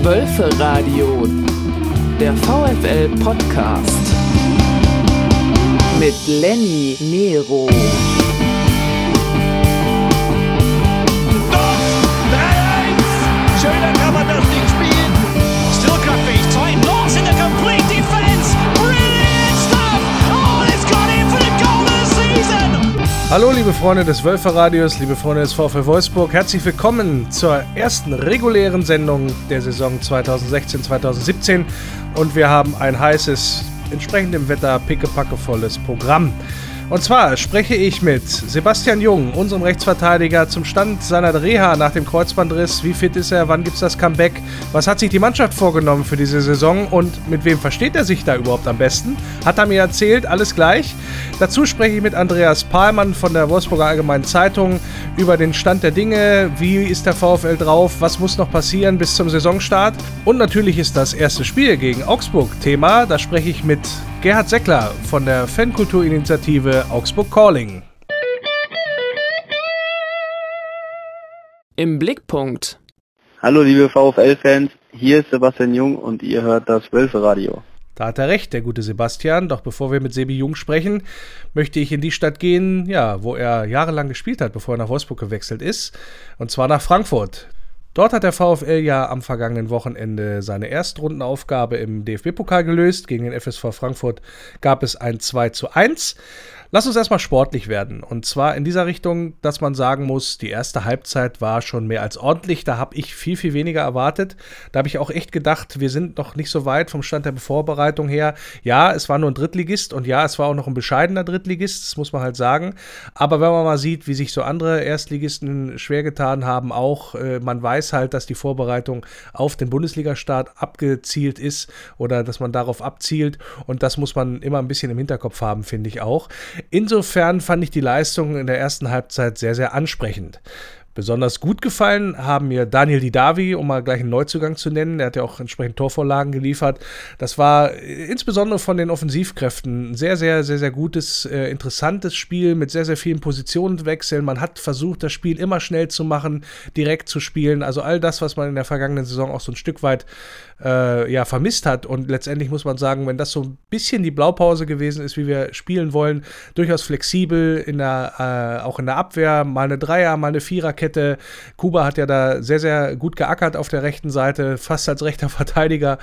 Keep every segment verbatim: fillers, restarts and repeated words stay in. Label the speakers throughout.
Speaker 1: Wölferadio, der VfL-Podcast mit Lenny Nero.
Speaker 2: drei eins! Schöner kann man das Ding spielen. Stillkraftfähig, zwei Lost in the complete defense. Brilliant stuff! Oh, it's got in for the goal of the season!
Speaker 3: Hallo liebe Freunde des Wölferadios, liebe Freunde des VfL Wolfsburg, herzlich willkommen zur ersten regulären Sendung der Saison zweitausendsechzehn zweitausendsiebzehn und wir haben ein heißes, entsprechend dem Wetter pickepackevolles Programm. Und zwar spreche ich mit Sebastian Jung, unserem Rechtsverteidiger, zum Stand seiner Reha nach dem Kreuzbandriss. Wie fit ist er? Wann gibt es das Comeback? Was hat sich die Mannschaft vorgenommen für diese Saison? Und mit wem versteht er sich da überhaupt am besten? Hat er mir erzählt, alles gleich. Dazu spreche ich mit Andreas Pahlmann von der Wolfsburger Allgemeinen Zeitung über den Stand der Dinge. Wie ist der VfL drauf? Was muss noch passieren bis zum Saisonstart? Und natürlich ist das erste Spiel gegen Augsburg Thema. Da spreche ich mit Gerhard Seckler von der Fankulturinitiative Augsburg Calling.
Speaker 1: Im Blickpunkt.
Speaker 4: Hallo liebe VfL-Fans, hier ist Sebastian Jung und ihr hört das Wölferadio.
Speaker 3: Da hat er recht, der gute Sebastian. Doch bevor wir mit Sebi Jung sprechen, möchte ich in die Stadt gehen, ja, wo er jahrelang gespielt hat, bevor er nach Wolfsburg gewechselt ist. Und zwar nach Frankfurt. Dort hat der VfL ja am vergangenen Wochenende seine Erstrundenaufgabe im D F B-Pokal gelöst. Gegen den F S V Frankfurt gab es ein zwei zu eins. Lass uns erstmal sportlich werden. Und zwar in dieser Richtung, dass man sagen muss, die erste Halbzeit war schon mehr als ordentlich. Da habe ich viel, viel weniger erwartet. Da habe ich auch echt gedacht, wir sind noch nicht so weit vom Stand der Vorbereitung her. Ja, es war nur ein Drittligist und ja, es war auch noch ein bescheidener Drittligist, das muss man halt sagen. Aber wenn man mal sieht, wie sich so andere Erstligisten schwer getan haben, auch äh, man weiß halt, dass die Vorbereitung auf den Bundesligastart abgezielt ist oder dass man darauf abzielt. Und das muss man immer ein bisschen im Hinterkopf haben, finde ich auch. Insofern fand ich die Leistung in der ersten Halbzeit sehr, sehr ansprechend. Besonders gut gefallen haben mir Daniel Didavi, um mal gleich einen Neuzugang zu nennen. Der hat ja auch entsprechend Torvorlagen geliefert. Das war insbesondere von den Offensivkräften ein sehr, sehr, sehr, sehr gutes, äh, interessantes Spiel mit sehr, sehr vielen Positionswechseln. Man hat versucht, das Spiel immer schnell zu machen, direkt zu spielen. Also all das, was man in der vergangenen Saison auch so ein Stück weit äh, ja, vermisst hat. Und letztendlich muss man sagen, wenn das so ein bisschen die Blaupause gewesen ist, wie wir spielen wollen, durchaus flexibel, in der, äh, auch in der Abwehr, mal eine Dreier, mal eine Viererkette. Kuba hat ja da sehr, sehr gut geackert auf der rechten Seite, fast als rechter Verteidiger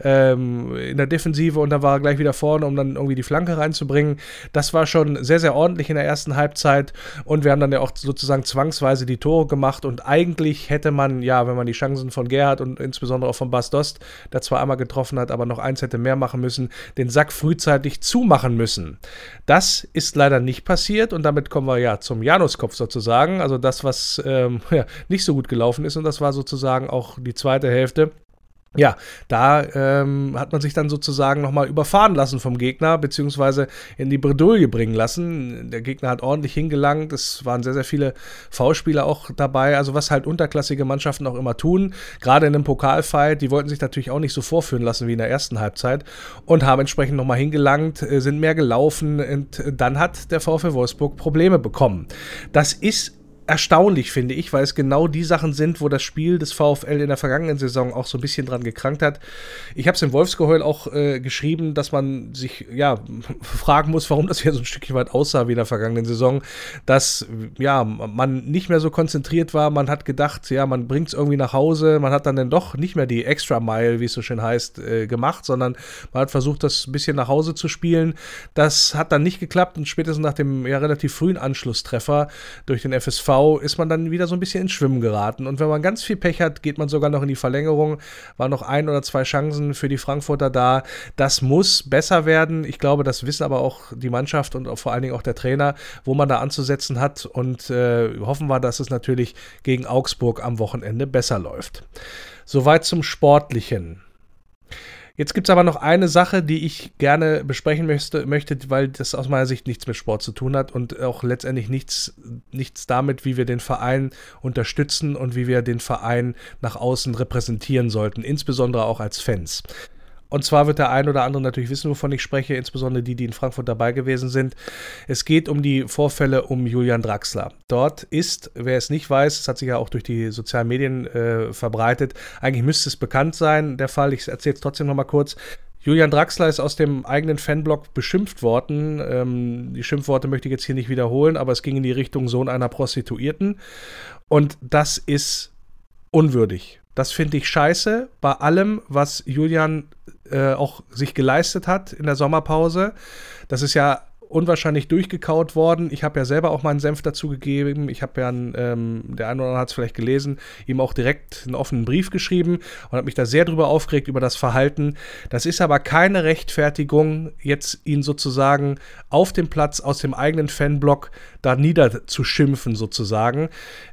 Speaker 3: ähm, in der Defensive und dann war er gleich wieder vorne, um dann irgendwie die Flanke reinzubringen. Das war schon sehr, sehr ordentlich in der ersten Halbzeit und wir haben dann ja auch sozusagen zwangsweise die Tore gemacht und eigentlich hätte man, ja, wenn man die Chancen von Gerhard und insbesondere auch von Bas Dost, der zwar einmal getroffen hat, aber noch eins hätte mehr machen müssen, den Sack frühzeitig zumachen müssen. Das ist leider nicht passiert und damit kommen wir ja zum Januskopf sozusagen, also das, was äh, Ja, nicht so gut gelaufen ist und das war sozusagen auch die zweite Hälfte. Ja, da ähm, hat man sich dann sozusagen nochmal überfahren lassen vom Gegner, beziehungsweise in die Bredouille bringen lassen. Der Gegner hat ordentlich hingelangt, es waren sehr, sehr viele Foulspieler auch dabei, also was halt unterklassige Mannschaften auch immer tun, gerade in einem Pokalfight, die wollten sich natürlich auch nicht so vorführen lassen wie in der ersten Halbzeit und haben entsprechend nochmal hingelangt, sind mehr gelaufen und dann hat der VfL Wolfsburg Probleme bekommen. Das ist erstaunlich, finde ich, weil es genau die Sachen sind, wo das Spiel des VfL in der vergangenen Saison auch so ein bisschen dran gekrankt hat. Ich habe es im Wolfsgeheul auch äh, geschrieben, dass man sich ja fragen muss, warum das hier so ein Stückchen weit aussah wie in der vergangenen Saison, dass ja man nicht mehr so konzentriert war, man hat gedacht, ja, man bringt es irgendwie nach Hause, man hat dann dann doch nicht mehr die Extra Mile, wie es so schön heißt, äh, gemacht, sondern man hat versucht, das ein bisschen nach Hause zu spielen. Das hat dann nicht geklappt und spätestens nach dem ja relativ frühen Anschlusstreffer durch den F S V ist man dann wieder so ein bisschen ins Schwimmen geraten. Und wenn man ganz viel Pech hat, geht man sogar noch in die Verlängerung. War noch ein oder zwei Chancen für die Frankfurter da. Das muss besser werden. Ich glaube, das wissen aber auch die Mannschaft und auch vor allen Dingen auch der Trainer, wo man da anzusetzen hat. Und äh, hoffen wir, dass es natürlich gegen Augsburg am Wochenende besser läuft. Soweit zum Sportlichen. Jetzt gibt es aber noch eine Sache, die ich gerne besprechen möchte, möchte, weil das aus meiner Sicht nichts mit Sport zu tun hat und auch letztendlich nichts, nichts damit, wie wir den Verein unterstützen und wie wir den Verein nach außen repräsentieren sollten, insbesondere auch als Fans. Und zwar wird der ein oder andere natürlich wissen, wovon ich spreche, insbesondere die, die in Frankfurt dabei gewesen sind. Es geht um die Vorfälle um Julian Draxler. Dort ist, wer es nicht weiß, es hat sich ja auch durch die sozialen Medien äh, verbreitet, eigentlich müsste es bekannt sein, der Fall, ich erzähle es trotzdem nochmal kurz. Julian Draxler ist aus dem eigenen Fanblog beschimpft worden. Ähm, die Schimpfworte möchte ich jetzt hier nicht wiederholen, aber es ging in die Richtung Sohn einer Prostituierten. Und das ist unwürdig. Das finde ich scheiße, bei allem, was Julian äh, auch sich geleistet hat in der Sommerpause. Das ist ja unwahrscheinlich durchgekaut worden. Ich habe ja selber auch meinen Senf dazu gegeben. Ich habe ja, einen, ähm, der eine oder andere hat es vielleicht gelesen, ihm auch direkt einen offenen Brief geschrieben und habe mich da sehr drüber aufgeregt, über das Verhalten. Das ist aber keine Rechtfertigung, jetzt ihn sozusagen auf dem Platz aus dem eigenen Fanblock da niederzuschimpfen sozusagen.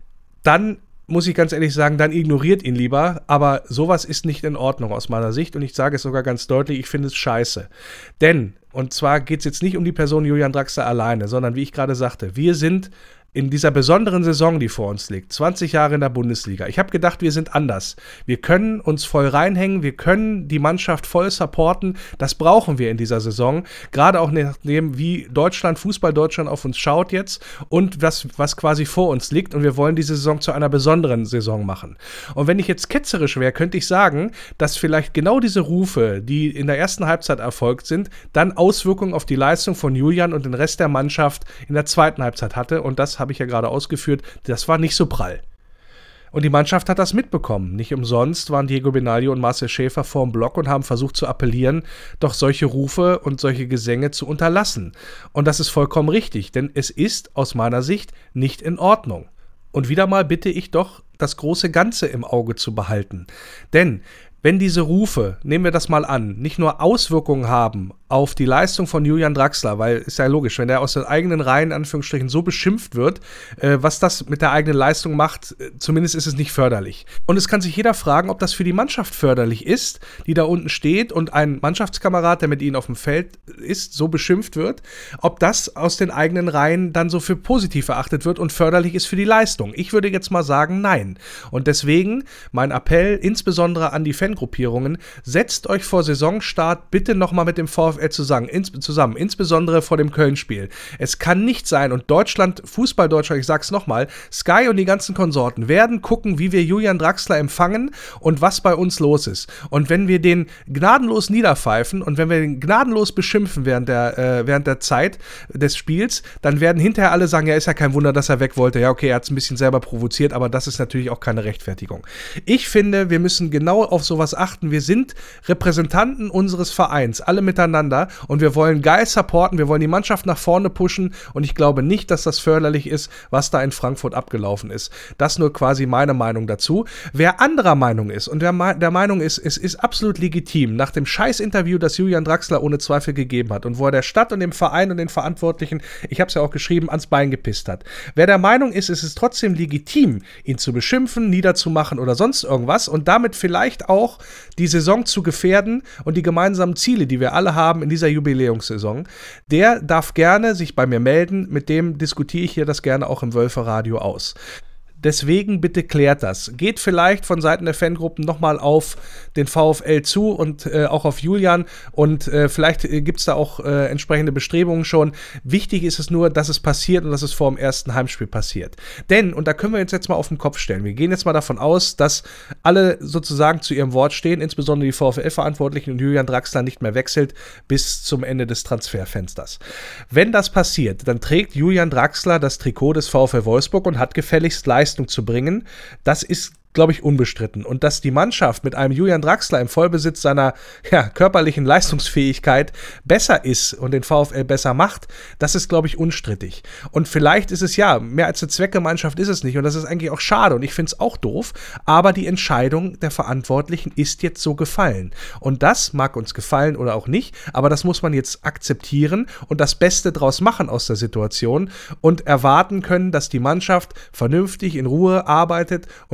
Speaker 3: Dann muss ich ganz ehrlich sagen, dann ignoriert ihn lieber, aber sowas ist nicht in Ordnung aus meiner Sicht und ich sage es sogar ganz deutlich, ich finde es scheiße. Denn, und zwar geht es jetzt nicht um die Person Julian Draxler alleine, sondern wie ich gerade sagte, wir sind in dieser besonderen Saison, die vor uns liegt, zwanzig Jahre in der Bundesliga. Ich habe gedacht, wir sind anders. Wir können uns voll reinhängen, wir können die Mannschaft voll supporten. Das brauchen wir in dieser Saison. Gerade auch nachdem, wie Deutschland, Fußball Deutschland auf uns schaut jetzt und was, was quasi vor uns liegt. Und wir wollen diese Saison zu einer besonderen Saison machen. Und wenn ich jetzt ketzerisch wäre, könnte ich sagen, dass vielleicht genau diese Rufe, die in der ersten Halbzeit erfolgt sind, dann Auswirkungen auf die Leistung von Julian und den Rest der Mannschaft in der zweiten Halbzeit hatte. Und das habe ich ja gerade ausgeführt, das war nicht so prall. Und die Mannschaft hat das mitbekommen. Nicht umsonst waren Diego Benaglio und Marcel Schäfer vorm Block und haben versucht zu appellieren, doch solche Rufe und solche Gesänge zu unterlassen. Und das ist vollkommen richtig, denn es ist aus meiner Sicht nicht in Ordnung. Und wieder mal bitte ich doch, das große Ganze im Auge zu behalten. Denn wenn diese Rufe, nehmen wir das mal an, nicht nur Auswirkungen haben auf die Leistung von Julian Draxler, weil ist ja logisch, wenn er aus den eigenen Reihen, in Anführungsstrichen, so beschimpft wird, äh, was das mit der eigenen Leistung macht, äh, zumindest ist es nicht förderlich. Und es kann sich jeder fragen, ob das für die Mannschaft förderlich ist, die da unten steht und ein Mannschaftskamerad, der mit ihnen auf dem Feld ist, so beschimpft wird, ob das aus den eigenen Reihen dann so für positiv erachtet wird und förderlich ist für die Leistung. Ich würde jetzt mal sagen, nein. Und deswegen mein Appell, insbesondere an die Fangruppierungen, setzt euch vor Saisonstart bitte nochmal mit dem VfL zusammen, ins, zusammen, insbesondere vor dem Köln-Spiel. Es kann nicht sein, und Deutschland, Fußball Deutschland, ich sag's nochmal, Sky und die ganzen Konsorten werden gucken, wie wir Julian Draxler empfangen und was bei uns los ist. Und wenn wir den gnadenlos niederpfeifen und wenn wir den gnadenlos beschimpfen während der, äh, während der Zeit des Spiels, dann werden hinterher alle sagen, ja, ist ja kein Wunder, dass er weg wollte. Ja, okay, er hat's ein bisschen selber provoziert, aber das ist natürlich auch keine Rechtfertigung. Ich finde, wir müssen genau auf sowas achten. Wir sind Repräsentanten unseres Vereins, alle miteinander, und wir wollen geil supporten, wir wollen die Mannschaft nach vorne pushen und ich glaube nicht, dass das förderlich ist, was da in Frankfurt abgelaufen ist. Das nur quasi meine Meinung dazu. Wer anderer Meinung ist und wer der Meinung ist, es ist absolut legitim, nach dem Scheiß-Interview, das Julian Draxler ohne Zweifel gegeben hat und wo er der Stadt und dem Verein und den Verantwortlichen, ich habe es ja auch geschrieben, ans Bein gepisst hat. Wer der Meinung ist, es ist trotzdem legitim, ihn zu beschimpfen, niederzumachen oder sonst irgendwas und damit vielleicht auch die Saison zu gefährden und die gemeinsamen Ziele, die wir alle haben in dieser Jubiläumssaison, der darf gerne sich bei mir melden, mit dem diskutiere ich hier das gerne auch im Wölfe-Radio aus. Deswegen bitte klärt das. Geht vielleicht von Seiten der Fangruppen nochmal auf den VfL zu und äh, auch auf Julian und äh, vielleicht äh, gibt es da auch äh, entsprechende Bestrebungen schon. Wichtig ist es nur, dass es passiert und dass es vor dem ersten Heimspiel passiert. Denn, und da können wir uns jetzt mal auf den Kopf stellen, wir gehen jetzt mal davon aus, dass alle sozusagen zu ihrem Wort stehen, insbesondere die VfL-Verantwortlichen und Julian Draxler nicht mehr wechselt bis zum Ende des Transferfensters. Wenn das passiert, dann trägt Julian Draxler das Trikot des VfL Wolfsburg und hat gefälligst Leistung zu bringen. Das ist, glaube ich, unbestritten. Und dass die Mannschaft mit einem Julian Draxler im Vollbesitz seiner ja, körperlichen Leistungsfähigkeit besser ist und den VfL besser macht, das ist, glaube ich, unstrittig. Und vielleicht ist es ja, mehr als eine Zweckgemeinschaft ist es nicht und das ist eigentlich auch schade und ich finde es auch doof, aber die Entscheidung der Verantwortlichen ist jetzt so gefallen. Und das mag uns gefallen oder auch nicht, aber das muss man jetzt akzeptieren und das Beste draus machen aus der Situation und erwarten können, dass die Mannschaft vernünftig in Ruhe arbeitet und dass wir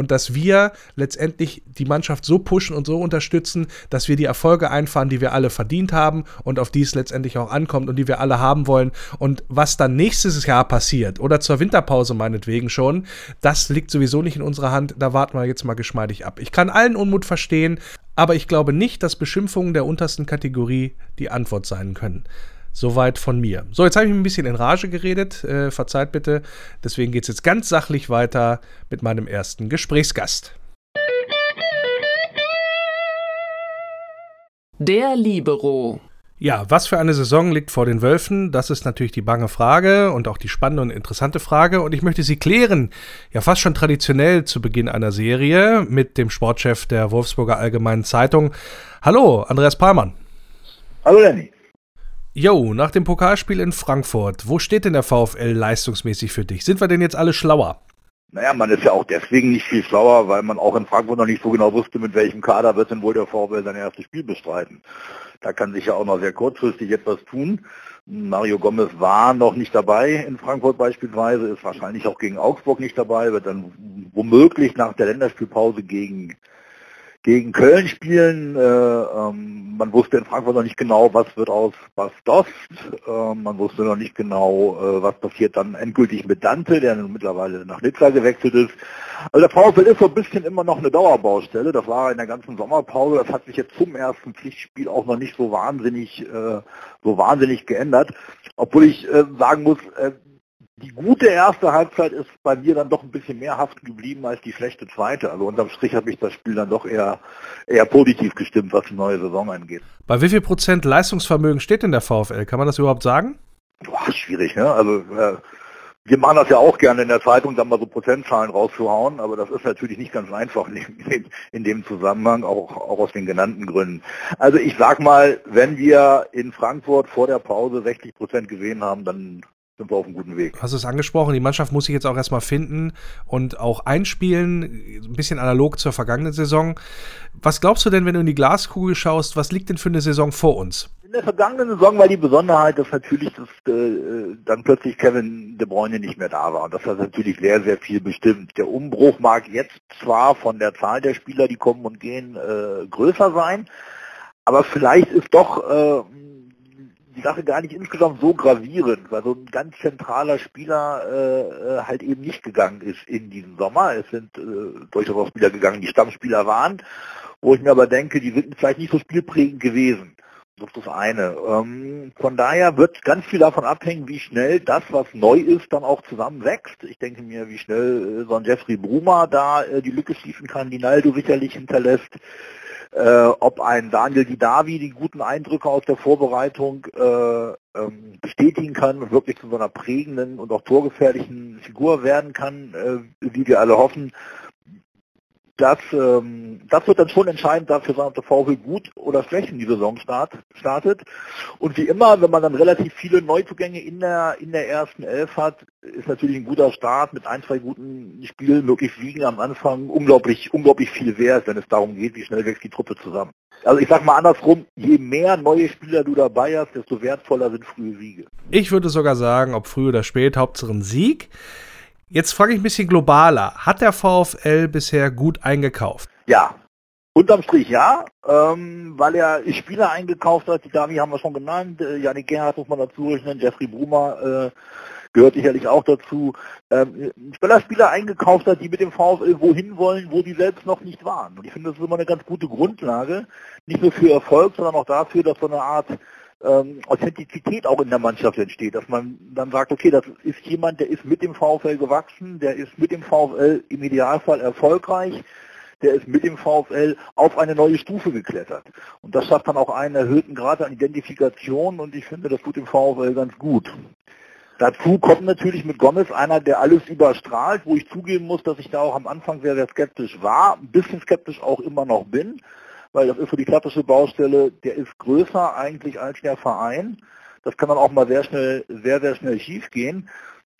Speaker 3: wir letztendlich die Mannschaft so pushen und so unterstützen, dass wir die Erfolge einfahren, die wir alle verdient haben und auf die es letztendlich auch ankommt und die wir alle haben wollen. Und was dann nächstes Jahr passiert oder zur Winterpause meinetwegen schon, das liegt sowieso nicht in unserer Hand. Da warten wir jetzt mal geschmeidig ab. Ich kann allen Unmut verstehen, aber ich glaube nicht, dass Beschimpfungen der untersten Kategorie die Antwort sein können. Soweit von mir. So, jetzt habe ich ein bisschen in Rage geredet. Äh, verzeiht bitte. Deswegen geht es jetzt ganz sachlich weiter mit meinem ersten Gesprächsgast.
Speaker 1: Der Libero.
Speaker 3: Ja, was für eine Saison liegt vor den Wölfen? Das ist natürlich die bange Frage und auch die spannende und interessante Frage. Und ich möchte sie klären, ja fast schon traditionell zu Beginn einer Serie mit dem Sportchef der Wolfsburger Allgemeinen Zeitung. Hallo, Andreas Pahlmann.
Speaker 5: Hallo, Lenny.
Speaker 3: Jo, nach dem Pokalspiel in Frankfurt, wo steht denn der VfL leistungsmäßig für dich? Sind wir denn jetzt alle schlauer?
Speaker 5: Naja, man ist ja auch deswegen nicht viel schlauer, weil man auch in Frankfurt noch nicht so genau wusste, mit welchem Kader wird denn wohl der VfL sein erstes Spiel bestreiten. Da kann sich ja auch noch sehr kurzfristig etwas tun. Mario Gomez war noch nicht dabei in Frankfurt beispielsweise, ist wahrscheinlich auch gegen Augsburg nicht dabei, wird dann womöglich nach der Länderspielpause gegen gegen Köln spielen. Äh, ähm, man wusste in Frankfurt noch nicht genau, was wird aus Bas Dost. Äh, man wusste noch nicht genau, äh, was passiert dann endgültig mit Dante, der nun mittlerweile nach Nizza gewechselt ist. Also der VfL ist so ein bisschen immer noch eine Dauerbaustelle. Das war in der ganzen Sommerpause. Das hat sich jetzt zum ersten Pflichtspiel auch noch nicht so wahnsinnig, äh, so wahnsinnig geändert. Obwohl ich äh, sagen muss, äh, die gute erste Halbzeit ist bei mir dann doch ein bisschen mehr haften geblieben als die schlechte zweite. Also unterm Strich hat mich das Spiel dann doch eher, eher positiv gestimmt, was die neue Saison angeht.
Speaker 3: Bei wie viel Prozent Leistungsvermögen steht denn der VfL? Kann man das überhaupt sagen?
Speaker 5: Boah, schwierig, ne? Also äh, wir machen das ja auch gerne in der Zeitung, dann mal so Prozentzahlen rauszuhauen, aber das ist natürlich nicht ganz einfach in dem, in dem Zusammenhang, auch, auch aus den genannten Gründen. Also ich sag mal, wenn wir in Frankfurt vor der Pause sechzig Prozent gesehen haben, dann sind wir auf einem guten Weg.
Speaker 3: Hast du es angesprochen, die Mannschaft muss sich jetzt auch erstmal finden und auch einspielen, ein bisschen analog zur vergangenen Saison. Was glaubst du denn, wenn du in die Glaskugel schaust, was liegt denn für eine Saison vor uns?
Speaker 5: In der vergangenen Saison war die Besonderheit, dass natürlich das, äh, dann plötzlich Kevin De Bruyne nicht mehr da war. Und das hat natürlich sehr, sehr viel bestimmt. Der Umbruch mag jetzt zwar von der Zahl der Spieler, die kommen und gehen, äh, größer sein, aber vielleicht ist doch äh, die Sache gar nicht insgesamt so gravierend, weil so ein ganz zentraler Spieler äh, halt eben nicht gegangen ist in diesem Sommer. Es sind äh, durchaus auch Spieler gegangen, die Stammspieler waren, wo ich mir aber denke, die sind vielleicht nicht so spielprägend gewesen. Das ist das eine. Ähm, von daher wird ganz viel davon abhängen, wie schnell das, was neu ist, dann auch zusammenwächst. Ich denke mir, wie schnell äh, so ein Jeffrey Bruma da äh, die Lücke schließen kann, die Naldo sicherlich hinterlässt. Äh, ob ein Daniel Didavi die guten Eindrücke aus der Vorbereitung äh, ähm, bestätigen kann und wirklich zu so einer prägenden und auch torgefährlichen Figur werden kann, äh, wie wir alle hoffen. Das, ähm, das wird dann schon entscheidend dafür sein, ob der VfL gut oder schlecht in die Saison start, startet. Und wie immer, wenn man dann relativ viele Neuzugänge in der in der ersten Elf hat, ist natürlich ein guter Start mit ein, zwei guten Spielen, möglichst liegen am Anfang, unglaublich, unglaublich viel wert, wenn es darum geht, wie schnell wächst die Truppe zusammen. Also ich sag mal andersrum, je mehr neue Spieler du dabei hast, desto wertvoller sind frühe Siege.
Speaker 3: Ich würde sogar sagen, ob früh oder spät, Hauptsache ein Sieg. Jetzt frage ich ein bisschen globaler. Hat der VfL bisher gut eingekauft?
Speaker 5: Ja, unterm Strich ja, ähm, weil er Spieler eingekauft hat, die Davi haben wir schon genannt, äh, Yannick Gerhardt muss man dazu rechnen, Jeffrey Bruma äh, gehört sicherlich auch dazu, ähm, Spieler, Spieler eingekauft hat, die mit dem VfL wohin wollen, wo die selbst noch nicht waren. Und ich finde, das ist immer eine ganz gute Grundlage, nicht nur für Erfolg, sondern auch dafür, dass so eine Art Ähm, Authentizität auch in der Mannschaft entsteht, dass man dann sagt, okay, das ist jemand, der ist mit dem VfL gewachsen, der ist mit dem VfL im Idealfall erfolgreich, der ist mit dem VfL auf eine neue Stufe geklettert. Und das schafft dann auch einen erhöhten Grad an Identifikation und ich finde, das tut dem VfL ganz gut. Dazu kommt natürlich mit Gomez einer, der alles überstrahlt, wo ich zugeben muss, dass ich da auch am Anfang sehr, sehr skeptisch war, ein bisschen skeptisch auch immer noch bin, weil das ist so die klassische Baustelle, der ist größer eigentlich als der Verein. Das kann dann auch mal sehr schnell, sehr, sehr schnell schief gehen.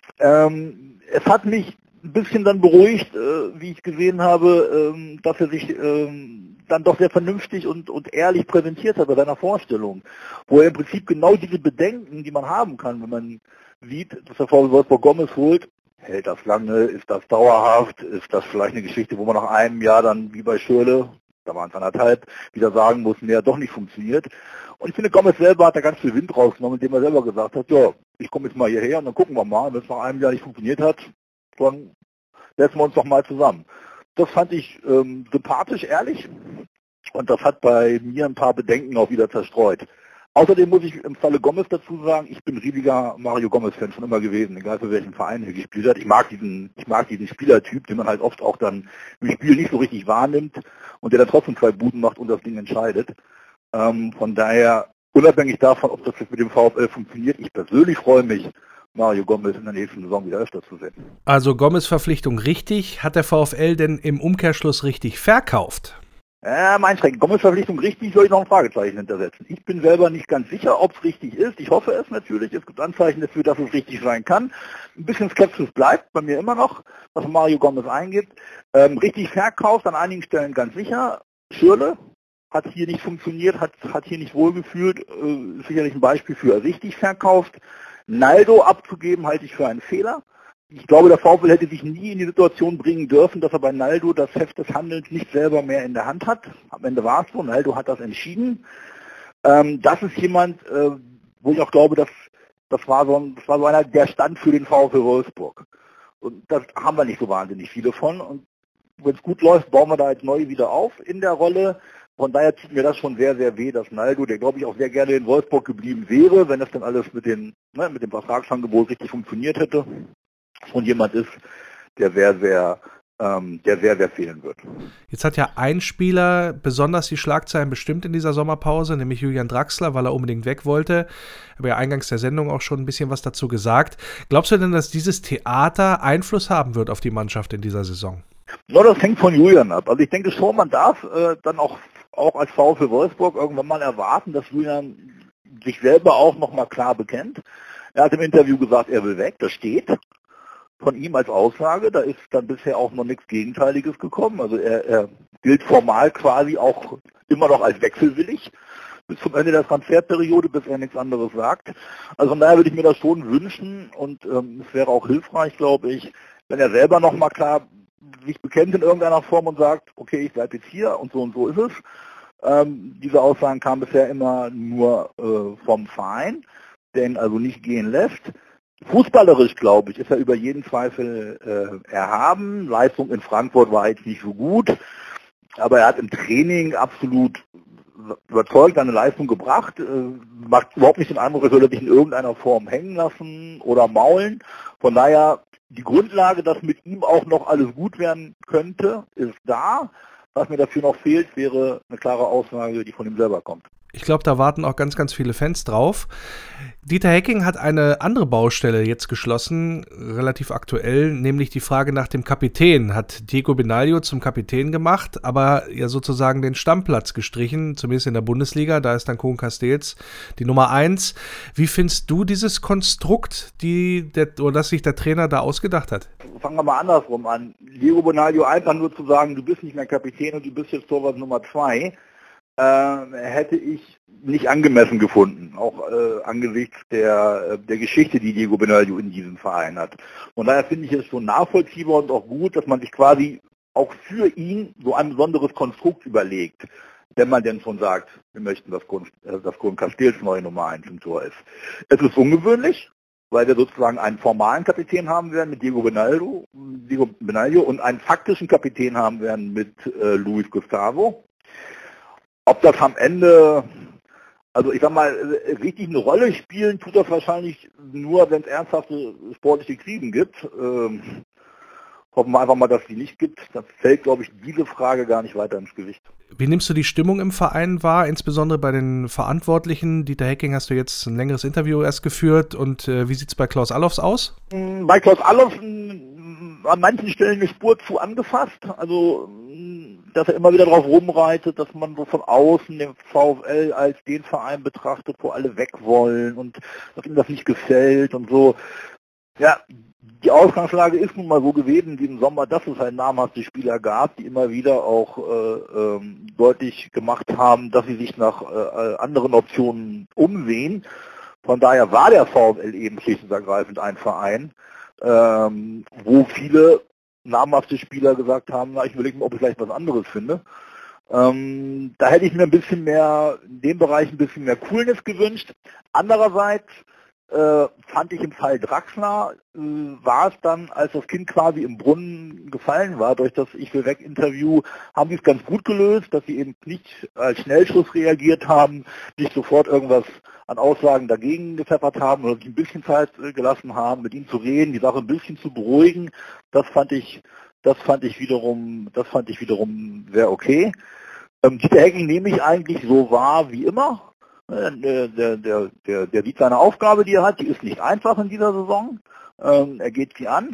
Speaker 5: Ähm, es hat mich ein bisschen dann beruhigt, äh, wie ich gesehen habe, ähm, dass er sich ähm, dann doch sehr vernünftig und, und ehrlich präsentiert hat bei seiner Vorstellung, wo er im Prinzip genau diese Bedenken, die man haben kann, wenn man sieht, dass der VfL Wolfsburg Gomez holt, Hält das lange? Ist das dauerhaft? Ist das vielleicht eine Geschichte, wo man nach einem Jahr dann wie bei Schürrle, da waren es anderthalb, wieder sagen muss, nee, doch nicht funktioniert. Und ich finde, Gomez selber hat da ganz viel Wind rausgenommen, indem er selber gesagt hat, ja, ich komme jetzt mal hierher und dann gucken wir mal. Wenn es nach einem Jahr nicht funktioniert hat, dann setzen wir uns doch mal zusammen. Das fand ich ähm, sympathisch, ehrlich. Und das hat bei mir ein paar Bedenken auch wieder zerstreut. Außerdem muss ich im Falle Gomez dazu sagen, ich bin riesiger Mario Gomez-Fan schon immer gewesen, egal für welchen Verein er gespielt hat. Ich mag diesen, ich mag diesen Spielertyp, den man halt oft auch dann im Spiel nicht so richtig wahrnimmt und der dann trotzdem zwei Buden macht und das Ding entscheidet. Ähm, von daher, unabhängig davon, ob das jetzt mit dem VfL funktioniert, ich persönlich freue mich, Mario Gomez in der nächsten Saison wieder öfter zu sehen.
Speaker 3: Also Gomez-Verpflichtung richtig. Hat der VfL denn im Umkehrschluss richtig verkauft?
Speaker 5: Ja, mein Schreck. Gomez-Verpflichtung richtig, soll ich noch ein Fragezeichen hintersetzen. Ich bin selber nicht ganz sicher, ob es richtig ist. Ich hoffe es natürlich. Es gibt Anzeichen dafür, dass es richtig sein kann. Ein bisschen Skepsis bleibt bei mir immer noch, was Mario Gomez eingibt. Ähm, richtig verkauft, an einigen Stellen ganz sicher. Schürrle hat hier nicht funktioniert, hat, hat hier nicht wohlgefühlt. Äh, sicherlich ein Beispiel für richtig verkauft. Naldo abzugeben, halte ich für einen Fehler. Ich glaube, der VfL hätte sich nie in die Situation bringen dürfen, dass er bei Naldo das Heft des Handelns nicht selber mehr in der Hand hat. Am Ende war es so, Naldo hat das entschieden. Ähm, das ist jemand, äh, wo ich auch glaube, dass das war so ein, das war so einer, der stand für den VfL Wolfsburg. Und das haben wir nicht so wahnsinnig viele von. Und wenn es gut läuft, bauen wir da jetzt neu wieder auf in der Rolle. Von daher tut mir das schon sehr, sehr weh, dass Naldo, der glaube ich auch sehr gerne in Wolfsburg geblieben wäre, wenn das dann alles mit, den, ne, mit dem Vertragsangebot richtig funktioniert hätte, und jemand ist, der sehr, sehr, ähm, der sehr, sehr fehlen wird.
Speaker 3: Jetzt hat ja ein Spieler besonders die Schlagzeilen bestimmt in dieser Sommerpause, nämlich Julian Draxler, weil er unbedingt weg wollte. Ich habe ja eingangs der Sendung auch schon ein bisschen was dazu gesagt. Glaubst du denn, dass dieses Theater Einfluss haben wird auf die Mannschaft in dieser Saison?
Speaker 5: No, das hängt von Julian ab. Also ich denke schon, man darf äh, dann auch, auch als VfL Wolfsburg irgendwann mal erwarten, dass Julian sich selber auch nochmal klar bekennt. Er hat im Interview gesagt, er will weg, das steht von ihm als Aussage, da ist dann bisher auch noch nichts Gegenteiliges gekommen. Also er, er gilt formal quasi auch immer noch als wechselwillig bis zum Ende der Transferperiode, bis er nichts anderes sagt. Also von daher würde ich mir das schon wünschen und ähm, es wäre auch hilfreich, glaube ich, wenn er selber nochmal klar sich bekennt in irgendeiner Form und sagt, okay, ich bleibe jetzt hier und so und so ist es. Ähm, diese Aussagen kamen bisher immer nur äh, vom Verein, der ihn also nicht gehen lässt. Fußballerisch, glaube ich, ist er über jeden Zweifel äh, erhaben. Leistung in Frankfurt war jetzt nicht so gut, aber er hat im Training absolut überzeugt seine Leistung gebracht. Äh, macht überhaupt nicht den Eindruck, er würde sich in irgendeiner Form hängen lassen oder maulen. Von daher, die Grundlage, dass mit ihm auch noch alles gut werden könnte, ist da. Was mir dafür noch fehlt, wäre eine klare Aussage, die von ihm selber kommt.
Speaker 3: Ich glaube, da warten auch ganz, ganz viele Fans drauf. Dieter Hecking hat eine andere Baustelle jetzt geschlossen, relativ aktuell, nämlich die Frage nach dem Kapitän. Hat Diego Benaglio zum Kapitän gemacht, aber ja sozusagen den Stammplatz gestrichen, zumindest in der Bundesliga. Da ist dann Koen Castells die Nummer eins. Wie findest du dieses Konstrukt, die der, oder das sich der Trainer da ausgedacht hat?
Speaker 5: Fangen wir mal andersrum an. Diego Benaglio einfach nur zu sagen, du bist nicht mehr Kapitän und du bist jetzt Torwart Nummer zwei, äh, hätte ich nicht angemessen gefunden, auch äh, angesichts der, der Geschichte, die Diego Benaglio in diesem Verein hat. Von daher finde ich es schon nachvollziehbar und auch gut, dass man sich quasi auch für ihn so ein besonderes Konstrukt überlegt, wenn man denn schon sagt, wir möchten, dass Koen, dass Koen Castells neue Nummer eins im Tor ist. Es ist ungewöhnlich, weil wir sozusagen einen formalen Kapitän haben werden mit Diego Benaglio, Diego Benaglio und einen faktischen Kapitän haben werden mit äh, Luis Gustavo. Ob das am Ende, also ich sag mal, richtig eine Rolle spielen, tut das wahrscheinlich nur, wenn es ernsthafte sportliche Krisen gibt. Ähm, hoffen wir einfach mal, dass es die nicht gibt. Das fällt, glaube ich, diese Frage gar nicht weiter ins Gewicht.
Speaker 3: Wie nimmst du die Stimmung im Verein wahr, insbesondere bei den Verantwortlichen? Dieter Hecking hast du jetzt ein längeres Interview erst geführt und äh, wie sieht es bei Klaus Allofs aus?
Speaker 5: Bei Klaus Allofs an manchen Stellen eine Spur zu angefasst, also dass er immer wieder darauf rumreitet, dass man so von außen den VfL als den Verein betrachtet, wo alle weg wollen und dass ihm das nicht gefällt und so. Ja, die Ausgangslage ist nun mal so gewesen in diesem Sommer, dass es halt namhafte Spieler gab, die immer wieder auch äh, ähm, deutlich gemacht haben, dass sie sich nach äh, anderen Optionen umsehen. Von daher war der VfL eben schlicht und ergreifend ein Verein, ähm, wo viele namhafte Spieler gesagt haben, na, ich überlege mir, ob ich vielleicht was anderes finde. Ähm, da hätte ich mir ein bisschen mehr, in dem Bereich ein bisschen mehr Coolness gewünscht. Andererseits äh, fand ich im Fall Draxler, äh, war es dann, als das Kind quasi im Brunnen gefallen war, durch das Ich will weg Interview, haben die es ganz gut gelöst, dass sie eben nicht als Schnellschuss reagiert haben, nicht sofort irgendwas an Aussagen dagegen gepfeffert haben oder sich ein bisschen Zeit äh, gelassen haben, mit ihm zu reden, die Sache ein bisschen zu beruhigen. Das fand ich, das fand ich wiederum, das fand ich wiederum sehr okay. Ähm, Dieter Hecking nehme ich eigentlich so wahr wie immer. Der, der, der, der, der sieht seine Aufgabe, die er hat, die ist nicht einfach in dieser Saison. Ähm, er geht sie an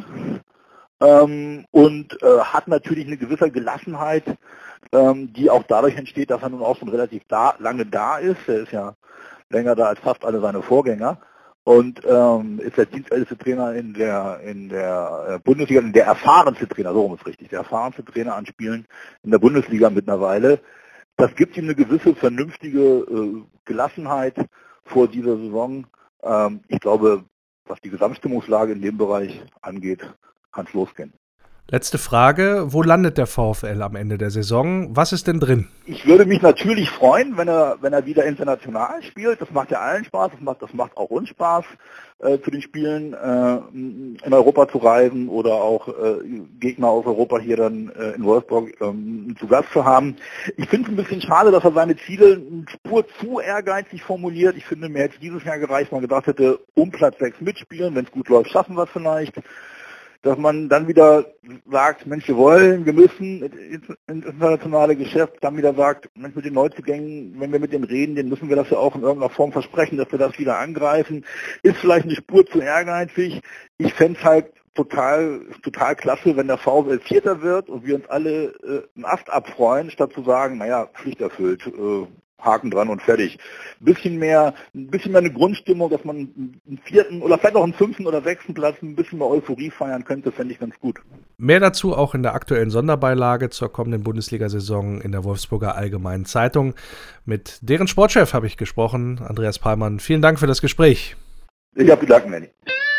Speaker 5: ähm, und äh, hat natürlich eine gewisse Gelassenheit, ähm, die auch dadurch entsteht, dass er nun auch schon relativ da, lange da ist. Er ist ja länger da als fast alle seine Vorgänger und ähm, ist der dienstälteste Trainer in der in der Bundesliga, der erfahrenste Trainer, so rum ist richtig, der erfahrenste Trainer an Spielen in der Bundesliga mittlerweile. Das gibt ihm eine gewisse vernünftige äh, Gelassenheit vor dieser Saison. Ähm, ich glaube, was die Gesamtstimmungslage in dem Bereich angeht, kann es losgehen.
Speaker 3: Letzte Frage, wo landet der VfL am Ende der Saison? Was ist denn drin?
Speaker 5: Ich würde mich natürlich freuen, wenn er wenn er wieder international spielt. Das macht ja allen Spaß, das macht, das macht auch uns Spaß, äh, zu den Spielen äh, in Europa zu reisen oder auch äh, Gegner aus Europa hier dann äh, in Wolfsburg ähm, zu Gast zu haben. Ich finde es ein bisschen schade, dass er seine Ziele eine Spur zu ehrgeizig formuliert. Ich finde, mir hätte dieses Jahr gereicht, man gedacht hätte, um Platz sechs mitspielen, wenn es gut läuft, schaffen wir es vielleicht. Dass man dann wieder sagt, Mensch, wir wollen, wir müssen ins internationale Geschäft, dann wieder sagt, Mensch, mit den Neuzugängen, wenn wir mit denen reden, dann müssen wir das ja auch in irgendeiner Form versprechen, dass wir das wieder angreifen. Ist vielleicht eine Spur zu ehrgeizig. Ich fände es halt total, total klasse, wenn der VfL Vierter wird und wir uns alle äh, einen Ast abfreuen, statt zu sagen, naja, Pflicht erfüllt, äh, Haken dran und fertig. Ein bisschen mehr, ein bisschen mehr eine Grundstimmung, dass man einen vierten oder vielleicht auch einen fünften oder sechsten Platz ein bisschen mehr Euphorie feiern könnte, fände ich ganz gut.
Speaker 3: Mehr dazu auch in der aktuellen Sonderbeilage zur kommenden Bundesliga-Saison in der Wolfsburger Allgemeinen Zeitung. Mit deren Sportchef habe ich gesprochen, Andreas Pallmann. Vielen Dank für das Gespräch.
Speaker 5: Ich habe zu danken, Manny.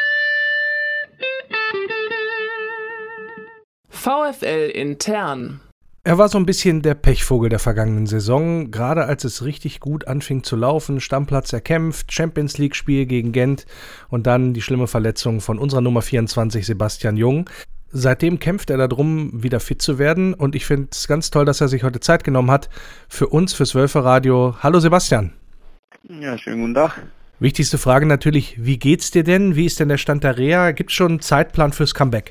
Speaker 1: VfL intern.
Speaker 3: Er war so ein bisschen der Pechvogel der vergangenen Saison, gerade als es richtig gut anfing zu laufen, Stammplatz erkämpft, Champions-League-Spiel gegen Gent und dann die schlimme Verletzung von unserer Nummer vierundzwanzig, Sebastian Jung. Seitdem kämpft er darum, wieder fit zu werden und ich finde es ganz toll, dass er sich heute Zeit genommen hat für uns, fürs Wölfe-Radio. Hallo Sebastian.
Speaker 4: Ja, schönen guten Tag.
Speaker 3: Wichtigste Frage natürlich, wie geht's dir denn? Wie ist denn der Stand der Reha? Gibt es schon einen Zeitplan fürs Comeback?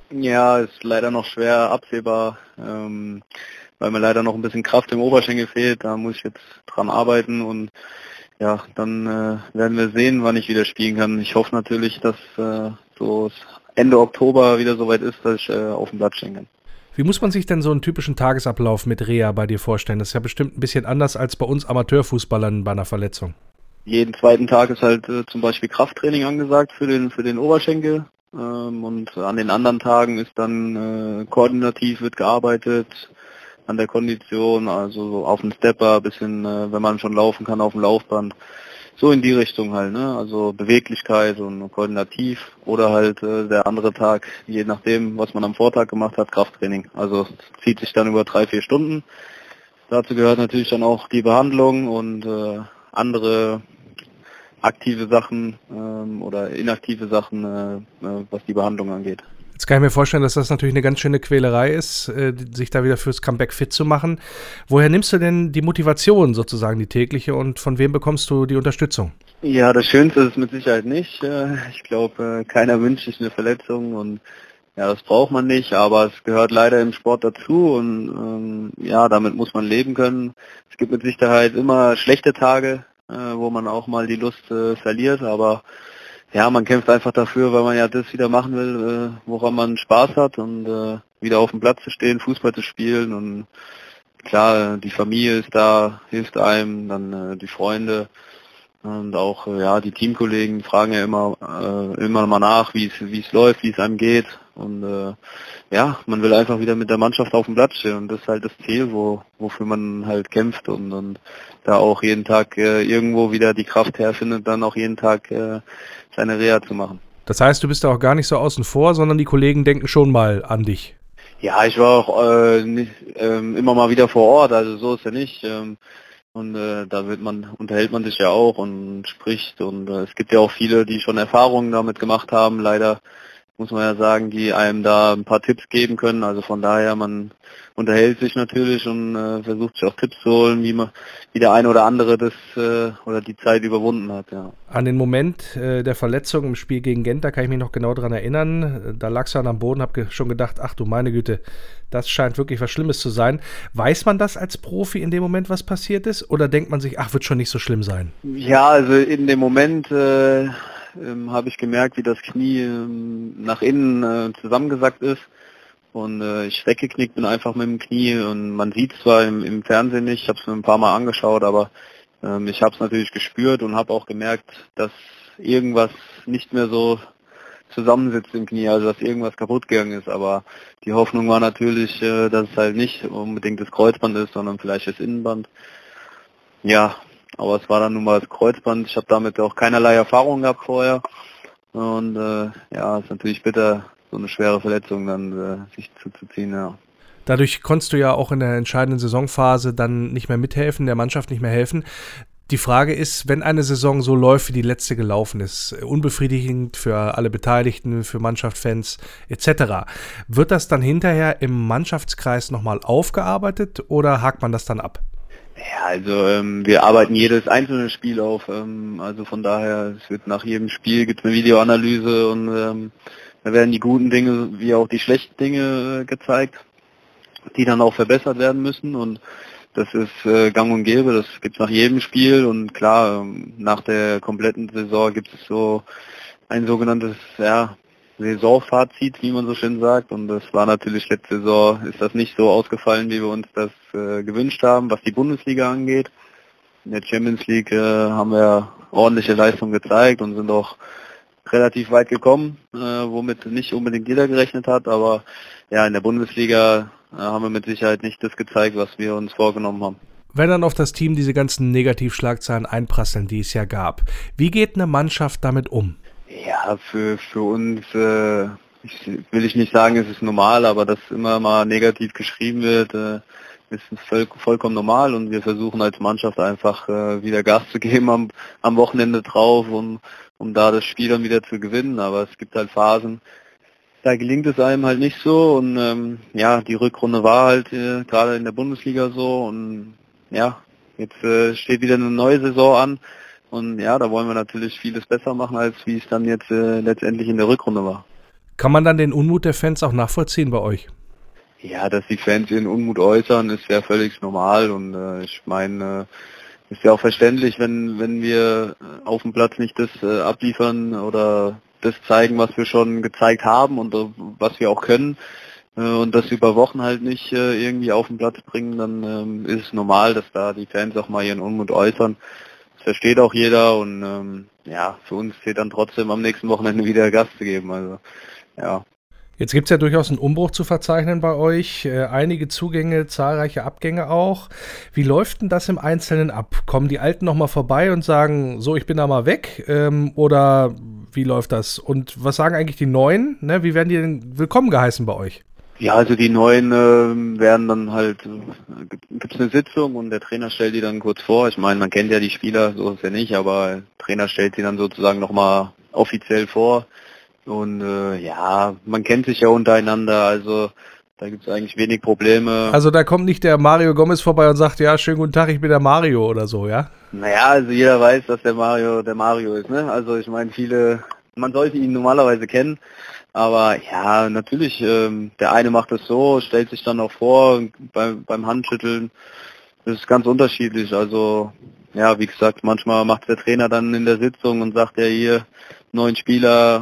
Speaker 4: Ja, ist leider noch schwer absehbar, ähm, weil mir leider noch ein bisschen Kraft im Oberschenkel fehlt. Da muss ich jetzt dran arbeiten und ja, dann äh, werden wir sehen, wann ich wieder spielen kann. Ich hoffe natürlich, dass äh, so Ende Oktober wieder soweit ist, dass ich äh, auf dem Platz stehen kann.
Speaker 3: Wie muss man sich denn so einen typischen Tagesablauf mit Reha bei dir vorstellen? Das ist ja bestimmt ein bisschen anders als bei uns Amateurfußballern bei einer Verletzung.
Speaker 4: Jeden zweiten Tag ist halt äh, zum Beispiel Krafttraining angesagt für den für den Oberschenkel. Und an den anderen Tagen ist dann äh, koordinativ wird gearbeitet an der Kondition, also auf dem Stepper, bisschen, äh, wenn man schon laufen kann, auf dem Laufband. So in die Richtung halt, ne? Also Beweglichkeit und koordinativ oder halt äh, der andere Tag, je nachdem, was man am Vortag gemacht hat, Krafttraining. Also es zieht sich dann über drei, vier Stunden. Dazu gehört natürlich dann auch die Behandlung und äh, andere aktive Sachen ähm, oder inaktive Sachen, äh, äh, was die Behandlung angeht.
Speaker 3: Jetzt kann ich mir vorstellen, dass das natürlich eine ganz schöne Quälerei ist, äh, sich da wieder fürs Comeback fit zu machen. Woher nimmst du denn die Motivation sozusagen, die tägliche, und von wem bekommst du die Unterstützung?
Speaker 4: Ja, das Schönste ist es mit Sicherheit nicht. Ich glaube, keiner wünscht sich eine Verletzung und ja, das braucht man nicht, aber es gehört leider im Sport dazu und ähm, ja, damit muss man leben können. Es gibt mit Sicherheit immer schlechte Tage, wo man auch mal die Lust äh, verliert, aber ja, man kämpft einfach dafür, weil man ja das wieder machen will, äh, woran man Spaß hat und äh, wieder auf dem Platz zu stehen, Fußball zu spielen und klar, die Familie ist da, hilft einem, dann äh, die Freunde und auch äh, ja, die Teamkollegen fragen ja immer äh, immer mal nach, wie es wie es läuft, wie es einem geht und äh, ja, man will einfach wieder mit der Mannschaft auf dem Platz stehen und das ist halt das Ziel, wo wofür man halt kämpft und, und da auch jeden Tag äh, irgendwo wieder die Kraft herfindet, dann auch jeden Tag äh, seine Reha zu machen.
Speaker 3: Das heißt, du bist da auch gar nicht so außen vor, sondern die Kollegen denken schon mal an dich.
Speaker 4: Ja, ich war auch äh, nicht, ähm, immer mal wieder vor Ort, also so ist ja nicht. Ähm, und äh, da wird man, unterhält man sich ja auch und spricht. Und äh, es gibt ja auch viele, die schon Erfahrungen damit gemacht haben, leider muss man ja sagen, die einem da ein paar Tipps geben können. Also von daher, man unterhält sich natürlich und äh, versucht sich auch Tipps zu holen, wie man, wie der eine oder andere das äh, oder die Zeit überwunden hat. Ja.
Speaker 3: An den Moment äh, der Verletzung im Spiel gegen Gent, da kann ich mich noch genau dran erinnern. Da lagst du dann am Boden, hab ge- schon gedacht, ach du meine Güte, das scheint wirklich was Schlimmes zu sein. Weiß man das als Profi in dem Moment, was passiert ist? Oder denkt man sich, ach, wird schon nicht so schlimm sein?
Speaker 4: Ja, also in dem Moment äh, ähm, habe ich gemerkt, wie das Knie ähm, nach innen äh, zusammengesackt ist. Und äh, ich weggeknickt bin einfach mit dem Knie und man sieht es zwar im, im Fernsehen nicht, ich habe es mir ein paar Mal angeschaut, aber ähm, ich habe es natürlich gespürt und habe auch gemerkt, dass irgendwas nicht mehr so zusammensitzt im Knie, also dass irgendwas kaputt gegangen ist. Aber die Hoffnung war natürlich, äh, dass es halt nicht unbedingt das Kreuzband ist, sondern vielleicht das Innenband. Ja, aber es war dann nun mal das Kreuzband. Ich habe damit auch keinerlei Erfahrung gehabt vorher und äh, ja, ist natürlich bitter, so eine schwere Verletzung dann äh, sich zuzuziehen, ja.
Speaker 3: Dadurch konntest du ja auch in der entscheidenden Saisonphase dann nicht mehr mithelfen, der Mannschaft nicht mehr helfen. Die Frage ist, wenn eine Saison so läuft, wie die letzte gelaufen ist, unbefriedigend für alle Beteiligten, für Mannschaft, Fans et cetera, wird das dann hinterher im Mannschaftskreis nochmal aufgearbeitet oder hakt man das dann ab?
Speaker 4: Ja, also ähm, wir arbeiten jedes einzelne Spiel auf, ähm, also von daher, es wird nach jedem Spiel, gibt es eine Videoanalyse und ähm, da werden die guten Dinge wie auch die schlechten Dinge äh, gezeigt, die dann auch verbessert werden müssen und das ist äh, gang und gäbe, das gibt es nach jedem Spiel und klar, ähm, nach der kompletten Saison gibt es so ein sogenanntes ja, Saisonfazit, wie man so schön sagt und das war natürlich letzte Saison, ist das nicht so ausgefallen, wie wir uns das äh, gewünscht haben, was die Bundesliga angeht. In der Champions League äh, haben wir ordentliche Leistung gezeigt und sind auch relativ weit gekommen, äh, womit nicht unbedingt jeder gerechnet hat, aber ja, in der Bundesliga äh, haben wir mit Sicherheit nicht das gezeigt, was wir uns vorgenommen haben.
Speaker 3: Wenn dann auf das Team diese ganzen Negativschlagzeilen einprasseln, die es ja gab, wie geht eine Mannschaft damit um?
Speaker 4: Ja, für, für uns äh, ich, will ich nicht sagen, es ist normal, aber dass immer mal negativ geschrieben wird, äh, ist voll, vollkommen normal und wir versuchen als Mannschaft einfach äh, wieder Gas zu geben am, am Wochenende drauf, um, um da das Spiel dann wieder zu gewinnen. Aber es gibt halt Phasen, da gelingt es einem halt nicht so und ähm, ja, die Rückrunde war halt äh, gerade in der Bundesliga so und ja, jetzt äh, steht wieder eine neue Saison an und ja, da wollen wir natürlich vieles besser machen, als wie es dann jetzt äh, letztendlich in der Rückrunde war.
Speaker 3: Kann man dann den Unmut der Fans auch nachvollziehen bei euch?
Speaker 4: Ja, dass die Fans ihren Unmut äußern, ist ja völlig normal und äh, ich meine, äh, ist ja auch verständlich, wenn wenn wir auf dem Platz nicht das äh, abliefern oder das zeigen, was wir schon gezeigt haben und äh, was wir auch können äh, und das über Wochen halt nicht äh, irgendwie auf den Platz bringen, dann ähm, ist es normal, dass da die Fans auch mal ihren Unmut äußern. Das versteht auch jeder und ähm, ja, für uns zählt dann trotzdem am nächsten Wochenende wieder Gas zu geben, also ja.
Speaker 3: Jetzt gibt es ja durchaus einen Umbruch zu verzeichnen bei euch, äh, einige Zugänge, zahlreiche Abgänge auch. Wie läuft denn das im Einzelnen ab? Kommen die Alten nochmal vorbei und sagen, so, ich bin da mal weg? Ähm, oder wie läuft das? Und was sagen eigentlich die Neuen? Ne? Wie werden die denn willkommen geheißen bei euch?
Speaker 4: Ja, also die Neuen äh, werden dann halt, äh, gibt es eine Sitzung und der Trainer stellt die dann kurz vor. Ich meine, man kennt ja die Spieler, so ist es ja nicht, aber der Trainer stellt sie dann sozusagen nochmal offiziell vor. Und äh, ja, man kennt sich ja untereinander, also da gibt es eigentlich wenig Probleme.
Speaker 3: Also da kommt nicht der Mario Gomez vorbei und sagt, ja, schönen guten Tag, ich bin der Mario oder so, ja?
Speaker 4: Naja, also jeder weiß, dass der Mario der Mario ist, ne? Also ich meine, viele, man sollte ihn normalerweise kennen, aber ja, natürlich, ähm, der eine macht es so, stellt sich dann auch vor, beim, beim Handschütteln, das ist ganz unterschiedlich, also ja, wie gesagt, manchmal macht der Trainer dann in der Sitzung und sagt ja hier, neun Spieler.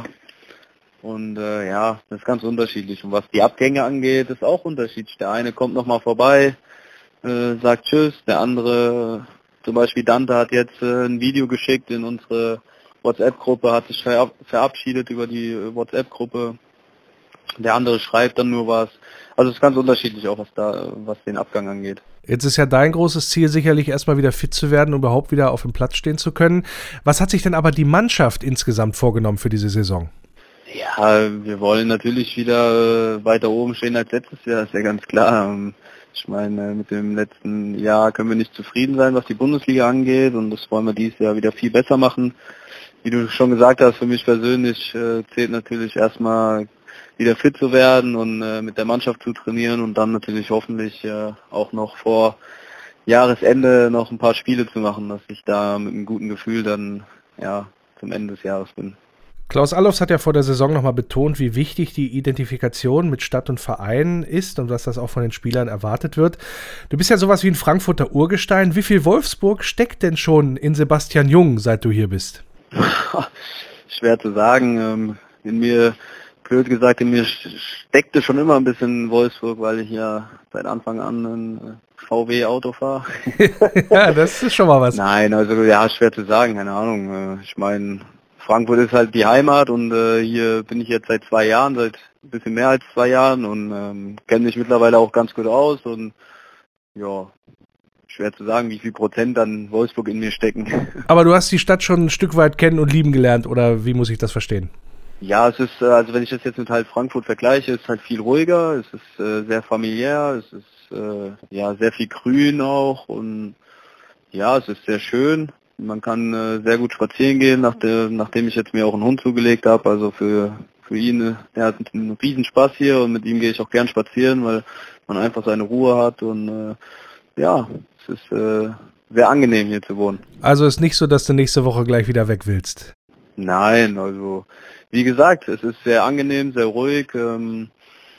Speaker 4: Und äh, ja, das ist ganz unterschiedlich. Und was die Abgänge angeht, ist auch unterschiedlich. Der eine kommt nochmal vorbei, äh, sagt Tschüss. Der andere, zum Beispiel Dante, hat jetzt äh, ein Video geschickt in unsere WhatsApp-Gruppe, hat sich verab- verabschiedet über die äh, WhatsApp-Gruppe. Der andere schreibt dann nur was. Also es ist ganz unterschiedlich auch, was da, was den Abgang angeht.
Speaker 3: Jetzt ist ja dein großes Ziel sicherlich erstmal wieder fit zu werden, um überhaupt wieder auf dem Platz stehen zu können. Was hat sich denn aber die Mannschaft insgesamt vorgenommen für diese Saison?
Speaker 4: Ja, wir wollen natürlich wieder äh, weiter oben stehen als letztes Jahr, ist ja ganz klar. Ähm, Ich meine, mit dem letzten Jahr können wir nicht zufrieden sein, was die Bundesliga angeht, und das wollen wir dieses Jahr wieder viel besser machen. Wie du schon gesagt hast, für mich persönlich äh, zählt natürlich erstmal wieder fit zu werden und äh, mit der Mannschaft zu trainieren und dann natürlich hoffentlich äh, auch noch vor Jahresende noch ein paar Spiele zu machen, dass ich da mit einem guten Gefühl dann ja zum Ende des Jahres bin.
Speaker 3: Klaus Allofs hat ja vor der Saison nochmal betont, wie wichtig die Identifikation mit Stadt und Verein ist und dass das auch von den Spielern erwartet wird. Du bist ja sowas wie ein Frankfurter Urgestein. Wie viel Wolfsburg steckt denn schon in Sebastian Jung, seit du hier bist?
Speaker 4: Schwer zu sagen. In mir, blöd gesagt, in mir steckte schon immer ein bisschen Wolfsburg, weil ich ja seit Anfang an ein V W-Auto fahre.
Speaker 3: Ja, das ist schon mal was.
Speaker 4: Nein, also ja, schwer zu sagen, keine Ahnung. Ich meine, Frankfurt ist halt die Heimat und äh, hier bin ich jetzt seit zwei Jahren, seit ein bisschen mehr als zwei Jahren und ähm, kenne mich mittlerweile auch ganz gut aus und ja, schwer zu sagen, wie viel Prozent dann Wolfsburg in mir stecken.
Speaker 3: Aber du hast die Stadt schon ein Stück weit kennen und lieben gelernt, oder wie muss ich das verstehen?
Speaker 4: Ja, es ist, also wenn ich das jetzt mit halt Frankfurt vergleiche, ist es halt viel ruhiger, es ist äh, sehr familiär, es ist äh, ja sehr viel Grün auch und ja, es ist sehr schön. Man kann äh, sehr gut spazieren gehen, nach der, nachdem ich jetzt mir auch einen Hund zugelegt habe. Also für für ihn, äh, der hat einen riesen Spaß hier und mit ihm gehe ich auch gern spazieren, weil man einfach seine Ruhe hat und äh, ja, es ist äh, sehr angenehm hier zu wohnen.
Speaker 3: Also ist nicht so, dass du nächste Woche gleich wieder weg willst?
Speaker 4: Nein, also wie gesagt, es ist sehr angenehm, sehr ruhig. Ähm,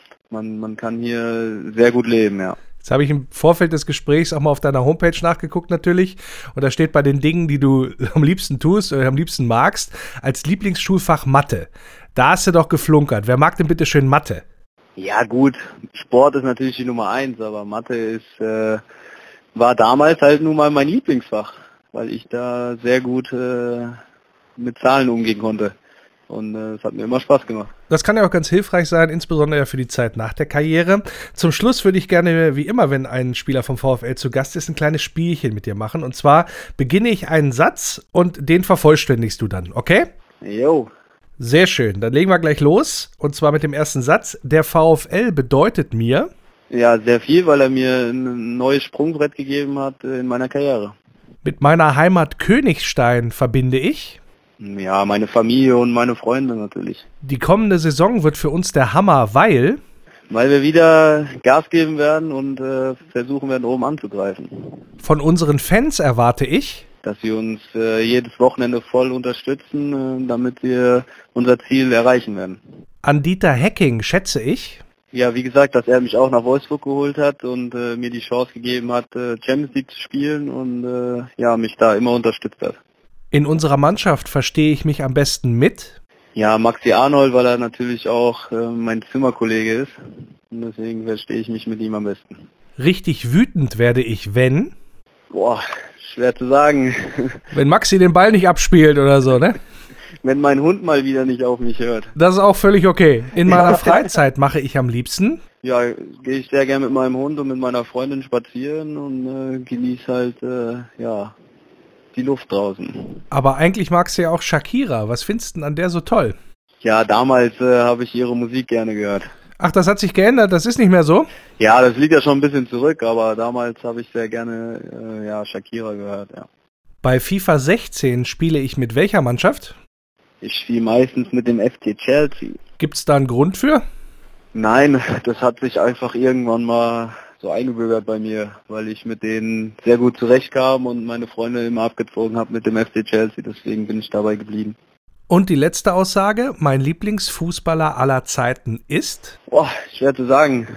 Speaker 4: man man kann hier sehr gut leben, ja.
Speaker 3: Jetzt habe ich im Vorfeld des Gesprächs auch mal auf deiner Homepage nachgeguckt natürlich und da steht bei den Dingen, die du am liebsten tust oder am liebsten magst, als Lieblingsschulfach Mathe. Da hast du doch geflunkert. Wer mag denn bitte schön Mathe?
Speaker 4: Ja gut, Sport ist natürlich die Nummer eins, aber Mathe ist äh, war damals halt nun mal mein Lieblingsfach, weil ich da sehr gut äh, mit Zahlen umgehen konnte. Und äh, es hat mir immer Spaß gemacht.
Speaker 3: Das kann ja auch ganz hilfreich sein, insbesondere für die Zeit nach der Karriere. Zum Schluss würde ich gerne, wie immer, wenn ein Spieler vom VfL zu Gast ist, ein kleines Spielchen mit dir machen. Und zwar beginne ich einen Satz und den vervollständigst du dann, okay?
Speaker 4: Jo.
Speaker 3: Sehr schön, dann legen wir gleich los. Und zwar mit dem ersten Satz. Der VfL bedeutet mir...
Speaker 4: Ja, sehr viel, weil er mir ein neues Sprungbrett gegeben hat in meiner Karriere.
Speaker 3: Mit meiner Heimat Königstein verbinde ich...
Speaker 4: Ja, meine Familie und meine Freunde natürlich.
Speaker 3: Die kommende Saison wird für uns der Hammer, weil...
Speaker 4: Weil wir wieder Gas geben werden und äh, versuchen werden, oben anzugreifen.
Speaker 3: Von unseren Fans erwarte ich...
Speaker 4: Dass sie uns äh, jedes Wochenende voll unterstützen, äh, damit wir unser Ziel erreichen werden.
Speaker 3: An Dieter Hecking schätze ich...
Speaker 4: Ja, wie gesagt, dass er mich auch nach Wolfsburg geholt hat und äh, mir die Chance gegeben hat, äh, Champions League zu spielen und äh, ja, mich da immer unterstützt hat.
Speaker 3: In unserer Mannschaft verstehe ich mich am besten mit?
Speaker 4: Ja, Maxi Arnold, weil er natürlich auch äh, mein Zimmerkollege ist. Und deswegen verstehe ich mich mit ihm am besten.
Speaker 3: Richtig wütend werde ich, wenn?
Speaker 4: Boah, schwer zu sagen.
Speaker 3: Wenn Maxi den Ball nicht abspielt oder so, ne?
Speaker 4: Wenn mein Hund mal wieder nicht auf mich hört.
Speaker 3: Das ist auch völlig okay. In meiner Freizeit mache ich am liebsten?
Speaker 4: Ja, gehe ich sehr gerne mit meinem Hund und mit meiner Freundin spazieren und äh, genieße halt, äh, ja... die Luft draußen.
Speaker 3: Aber eigentlich magst du ja auch Shakira. Was findest du denn an der so toll?
Speaker 4: Ja, damals äh, habe ich ihre Musik gerne gehört.
Speaker 3: Ach, das hat sich geändert? Das ist nicht mehr so?
Speaker 4: Ja, das liegt ja schon ein bisschen zurück, aber damals habe ich sehr gerne äh, ja, Shakira gehört, ja.
Speaker 3: Bei FIFA sechzehn spiele ich mit welcher Mannschaft?
Speaker 4: Ich spiele meistens mit dem F C Chelsea.
Speaker 3: Gibt's da einen Grund für?
Speaker 4: Nein, das hat sich einfach irgendwann mal so eingebürgert bei mir, weil ich mit denen sehr gut zurechtkam und meine Freunde immer abgezogen habe mit dem F C Chelsea, deswegen bin ich dabei geblieben.
Speaker 3: Und die letzte Aussage, mein Lieblingsfußballer aller Zeiten ist?
Speaker 4: Boah, schwer zu sagen.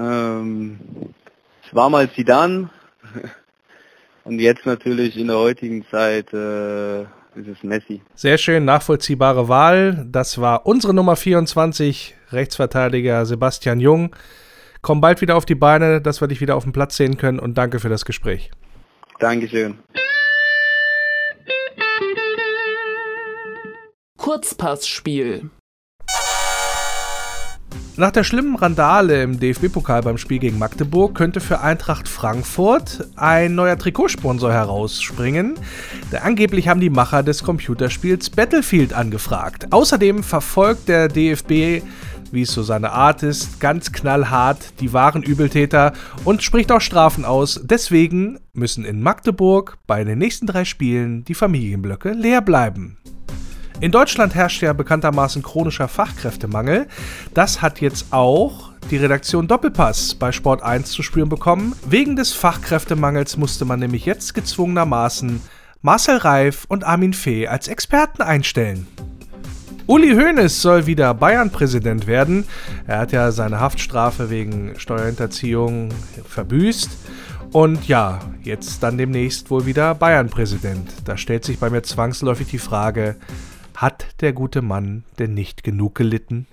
Speaker 4: Ähm, es war mal Zidane und jetzt natürlich in der heutigen Zeit äh, ist es Messi.
Speaker 3: Sehr schön, nachvollziehbare Wahl. Das war unsere Nummer vierundzwanzig, Rechtsverteidiger Sebastian Jung. Komm bald wieder auf die Beine, dass wir dich wieder auf dem Platz sehen können und danke für das Gespräch.
Speaker 4: Dankeschön.
Speaker 1: Kurzpassspiel.
Speaker 3: Nach der schlimmen Randale im D F B-Pokal beim Spiel gegen Magdeburg könnte für Eintracht Frankfurt ein neuer Trikotsponsor herausspringen. Denn angeblich haben die Macher des Computerspiels Battlefield angefragt. Außerdem verfolgt der D F B, wie es so seine Art ist, ganz knallhart die wahren Übeltäter und spricht auch Strafen aus. Deswegen müssen in Magdeburg bei den nächsten drei Spielen die Familienblöcke leer bleiben. In Deutschland herrscht ja bekanntermaßen chronischer Fachkräftemangel. Das hat jetzt auch die Redaktion Doppelpass bei Sport eins zu spüren bekommen. Wegen des Fachkräftemangels musste man nämlich jetzt gezwungenermaßen Marcel Reif und Armin Fee als Experten einstellen. Uli Hoeneß soll wieder Bayern-Präsident werden. Er hat ja seine Haftstrafe wegen Steuerhinterziehung verbüßt. Und ja, jetzt dann demnächst wohl wieder Bayern-Präsident. Da stellt sich bei mir zwangsläufig die Frage, hat der gute Mann denn nicht genug gelitten?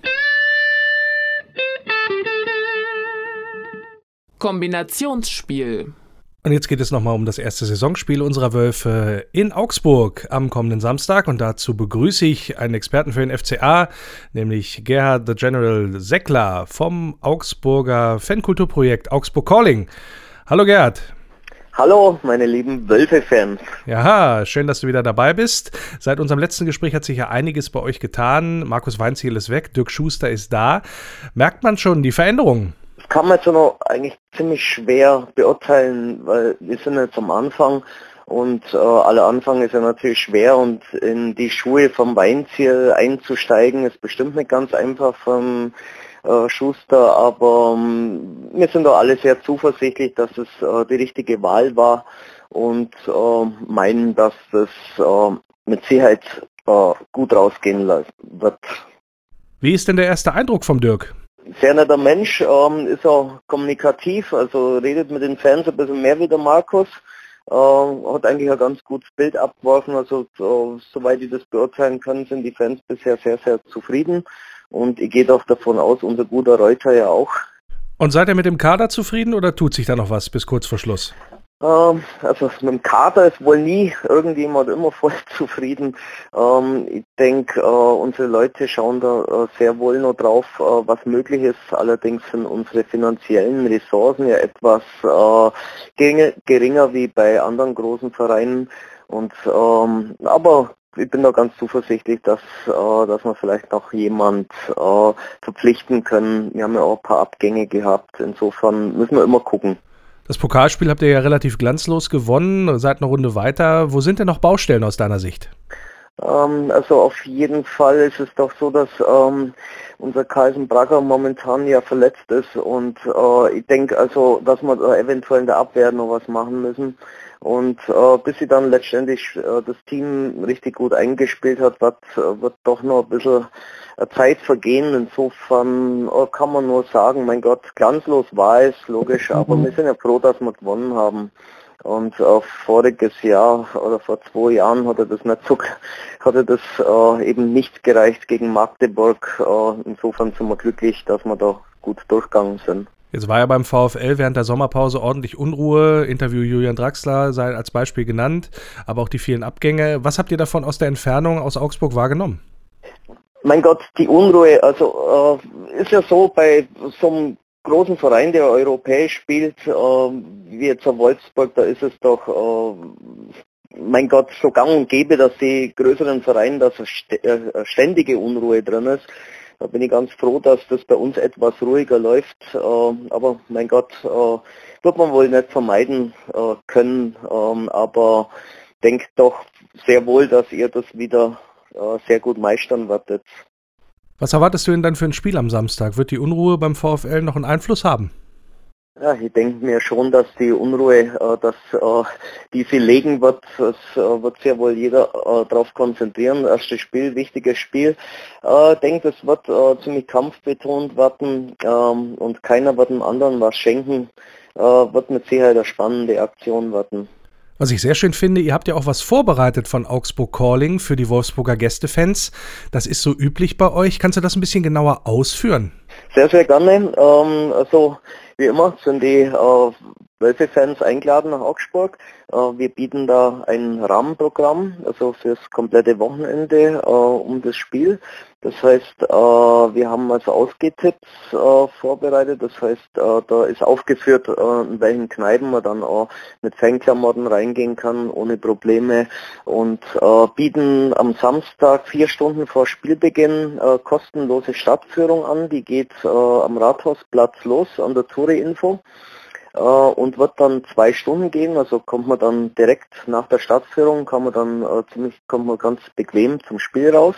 Speaker 1: Kombinationsspiel.
Speaker 3: Und jetzt geht es nochmal um das erste Saisonspiel unserer Wölfe in Augsburg am kommenden Samstag. Und dazu begrüße ich einen Experten für den F C A, nämlich Gerhard the General Seckler vom Augsburger Fankulturprojekt Augsburg Calling. Hallo Gerhard.
Speaker 6: Hallo, meine lieben Wölfe-Fans.
Speaker 3: Ja, schön, dass du wieder dabei bist. Seit unserem letzten Gespräch hat sich ja einiges bei euch getan. Markus Weinzierl ist weg, Dirk Schuster ist da. Merkt man schon die Veränderungen?
Speaker 6: Das kann man jetzt noch eigentlich ziemlich schwer beurteilen, weil wir sind jetzt am Anfang und äh, aller Anfang ist ja natürlich schwer und in die Schuhe vom Weinzierl einzusteigen ist bestimmt nicht ganz einfach vom Äh, Schuster, aber ähm, wir sind da alle sehr zuversichtlich, dass es äh, die richtige Wahl war und äh, meinen, dass das äh, mit Sicherheit äh, gut rausgehen wird.
Speaker 3: Wie ist denn der erste Eindruck vom Dirk?
Speaker 6: Sehr netter Mensch, ähm, ist auch kommunikativ, also redet mit den Fans ein bisschen mehr wie der Markus. Äh, hat eigentlich ein ganz gutes Bild abgeworfen, also äh, soweit ich das beurteilen kann, sind die Fans bisher sehr, sehr zufrieden. Und ich gehe doch davon aus, unser guter Reuter ja auch.
Speaker 3: Und seid ihr mit dem Kader zufrieden oder tut sich da noch was bis kurz vor Schluss?
Speaker 6: Ähm, also mit dem Kader ist wohl nie irgendjemand immer voll zufrieden. Ähm, ich denke, äh, unsere Leute schauen da äh, sehr wohl noch drauf, äh, was möglich ist. Allerdings sind unsere finanziellen Ressourcen ja etwas äh, geringer, geringer wie bei anderen großen Vereinen. Und ähm, aber ich bin da ganz zuversichtlich, dass, äh, dass wir vielleicht noch jemand äh, verpflichten können. Wir haben ja auch ein paar Abgänge gehabt. Insofern müssen wir immer gucken.
Speaker 3: Das Pokalspiel habt ihr ja relativ glanzlos gewonnen, seid eine Runde weiter. Wo sind denn noch Baustellen aus deiner Sicht?
Speaker 6: Ähm, also auf jeden Fall ist es doch so, dass ähm, unser Carlsen Bragger momentan ja verletzt ist und äh, ich denke also, dass wir da eventuell in der Abwehr noch was machen müssen. Und äh, bis sie dann letztendlich äh, das Team richtig gut eingespielt hat, wird, äh, wird doch noch ein bisschen äh, Zeit vergehen. Insofern äh, kann man nur sagen, mein Gott, glanzlos war es, logisch, aber mhm. wir sind ja froh, dass wir gewonnen haben. Und äh, voriges Jahr oder vor zwei Jahren hat er das nicht so, hatte das äh, eben nicht gereicht gegen Magdeburg. Äh, insofern sind wir glücklich, dass wir da gut durchgegangen sind.
Speaker 3: Jetzt war ja beim VfL während der Sommerpause ordentlich Unruhe. Interview Julian Draxler sei als Beispiel genannt, aber auch die vielen Abgänge. Was habt ihr davon aus der Entfernung aus Augsburg wahrgenommen?
Speaker 6: Mein Gott, die Unruhe, also äh, ist ja so, bei so einem großen Verein, der europäisch spielt, äh, wie jetzt der Wolfsburg, da ist es doch, äh, mein Gott, so gang und gäbe, dass die größeren Vereine, dass ständige Unruhe drin ist. Da bin ich ganz froh, dass das bei uns etwas ruhiger läuft. Äh, aber mein Gott, äh, wird man wohl nicht vermeiden äh, können. Ähm, aber denke doch sehr wohl, dass ihr das wieder äh, sehr gut meistern werdet.
Speaker 3: Was erwartest du denn dann für ein Spiel am Samstag? Wird die Unruhe beim VfL noch einen Einfluss haben?
Speaker 6: Ja, ich denke mir schon, dass die Unruhe, äh, dass äh, die sie legen wird, es äh, wird sehr wohl jeder äh, darauf konzentrieren. Erstes Spiel, wichtiges Spiel. Ich äh, denke, es wird äh, ziemlich kampfbetont werden ähm, und keiner wird dem anderen was schenken. Äh, wird mit Sicherheit eine spannende Aktion werden.
Speaker 3: Was ich sehr schön finde, ihr habt ja auch was vorbereitet von Augsburg Calling für die Wolfsburger Gästefans. Das ist so üblich bei euch. Kannst du das ein bisschen genauer ausführen?
Speaker 6: Sehr, sehr gerne. Ähm, also wie immer sind die äh, Wölfe-Fans eingeladen nach Augsburg. Äh, wir bieten da ein Rahmenprogramm, also fürs komplette Wochenende äh, um das Spiel. Das heißt, äh, wir haben also Ausgehtipps äh, vorbereitet. Das heißt, äh, da ist aufgeführt, äh, in welchen Kneipen man dann auch mit Fanklamotten reingehen kann, ohne Probleme. Und äh, bieten am Samstag vier Stunden vor Spielbeginn äh, kostenlose Stadtführung an. Die geht äh, am Rathausplatz los, an der Touri-Info. Uh, und wird dann zwei Stunden gehen, also kommt man dann direkt nach der Stadtführung, kann man dann uh, ziemlich, kommt man ganz bequem zum Spiel raus.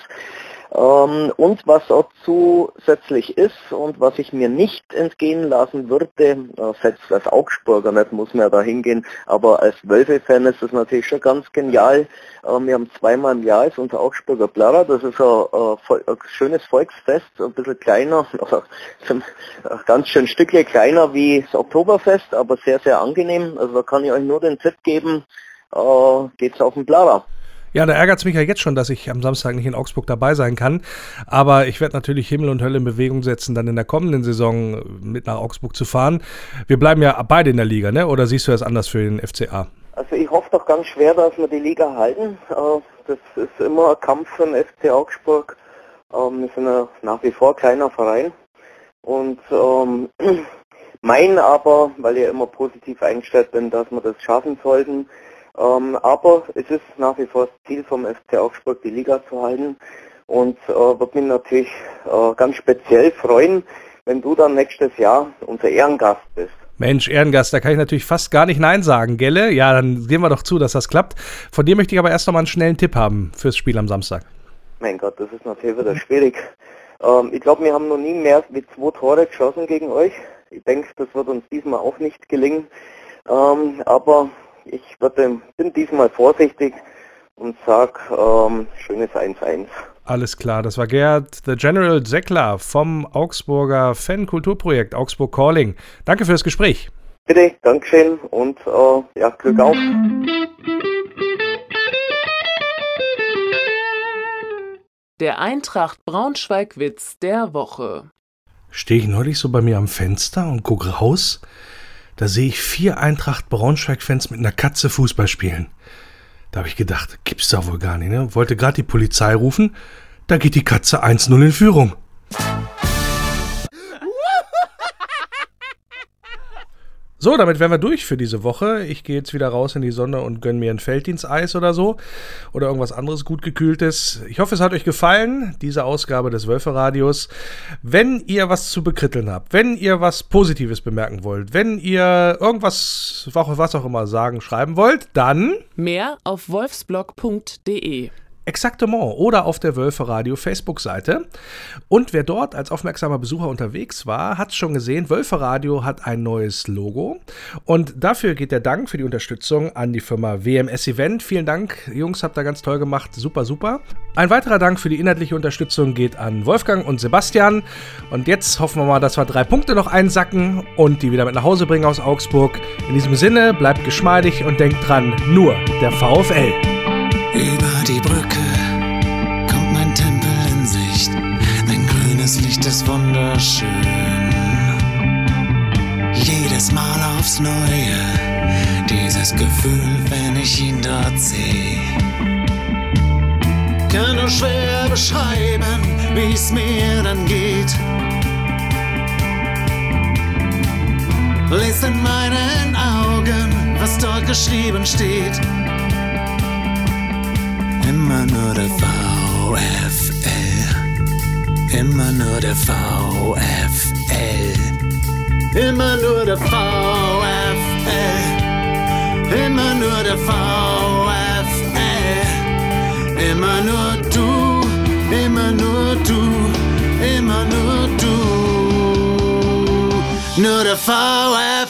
Speaker 6: Um, und was auch zusätzlich ist und was ich mir nicht entgehen lassen würde, uh, selbst als Augsburger nicht, muss man ja da hingehen, aber als Wölfe-Fan ist das natürlich schon ganz genial. Uh, wir haben zweimal im Jahr ist unser Augsburger Blarra, das ist ein, uh, ein schönes Volksfest, ein bisschen kleiner, also ein ganz schön Stückchen kleiner wie das Oktoberfest, aber sehr, sehr angenehm. Also da kann ich euch nur den Tipp geben, uh, geht's auf den Blarra.
Speaker 3: Ja, da ärgert es mich ja jetzt schon, dass ich am Samstag nicht in Augsburg dabei sein kann. Aber ich werde natürlich Himmel und Hölle in Bewegung setzen, dann in der kommenden Saison mit nach Augsburg zu fahren. Wir bleiben ja beide in der Liga, ne? Oder siehst du das anders für den F C A?
Speaker 6: Also ich hoffe doch ganz schwer, dass wir die Liga halten. Das ist immer ein Kampf für den F C Augsburg. Wir sind ja nach wie vor kleiner Verein. Und ähm, mein aber, weil ich immer positiv eingestellt bin, dass wir das schaffen sollten. Ähm, aber es ist nach wie vor das Ziel vom F C Augsburg, die Liga zu halten. Und äh, würde mich natürlich äh, ganz speziell freuen, wenn du dann nächstes Jahr unser Ehrengast bist.
Speaker 3: Mensch, Ehrengast, da kann ich natürlich fast gar nicht Nein sagen, gelle? Ja, dann sehen wir doch zu, dass das klappt. Von dir möchte ich aber erst noch mal einen schnellen Tipp haben fürs Spiel am Samstag.
Speaker 6: Mein Gott, das ist natürlich wieder schwierig. Ähm, ich glaube, wir haben noch nie mehr wie zwei Tore geschossen gegen euch. Ich denke, das wird uns diesmal auch nicht gelingen. Ähm, aber ich würde, bin diesmal vorsichtig und sag ähm, schönes eins eins.
Speaker 3: Alles klar, das war Gerd The General Seckler vom Augsburger Fan-Kulturprojekt Augsburg Calling. Danke für das Gespräch.
Speaker 6: Bitte, Dankeschön und äh, ja, Glück auf.
Speaker 1: Der Eintracht Braunschweig-Witz der Woche.
Speaker 3: Stehe ich neulich so bei mir am Fenster und gucke raus. Da sehe ich vier Eintracht Braunschweig-Fans mit einer Katze Fußball spielen. Da habe ich gedacht, gibt's da wohl gar nicht, ne? Wollte gerade die Polizei rufen, da geht die Katze eins null in Führung. So, damit wären wir durch für diese Woche. Ich gehe jetzt wieder raus in die Sonne und gönne mir ein Felddiensteis oder so. Oder irgendwas anderes gut gekühltes. Ich hoffe, es hat euch gefallen, diese Ausgabe des Wölfe-Radios. Wenn ihr was zu bekritteln habt, wenn ihr was Positives bemerken wollt, wenn ihr irgendwas, was auch immer sagen, schreiben wollt, dann
Speaker 1: mehr auf wolfsblog punkt de.
Speaker 3: Exaktement. Oder auf der Wölfe-Radio Facebook-Seite. Und wer dort als aufmerksamer Besucher unterwegs war, hat es schon gesehen, Wölfe-Radio hat ein neues Logo. Und dafür geht der Dank für die Unterstützung an die Firma W M S Event. Vielen Dank, Jungs, habt ihr ganz toll gemacht. Super, super. Ein weiterer Dank für die inhaltliche Unterstützung geht an Wolfgang und Sebastian. Und jetzt hoffen wir mal, dass wir drei Punkte noch einsacken und die wieder mit nach Hause bringen aus Augsburg. In diesem Sinne, bleibt geschmeidig und denkt dran, nur der VfL.
Speaker 7: Über die Brücke kommt mein Tempel in Sicht. Ein grünes Licht ist wunderschön. Jedes Mal aufs Neue, dieses Gefühl, wenn ich ihn dort sehe. Kann nur schwer beschreiben, wie es mir dann geht. Lest in meinen Augen, was dort geschrieben steht. Immer nur der VfL, immer nur der VfL, immer nur der VfL, immer nur der VfL, immer nur du, immer nur du, immer nur du, nur der VfL.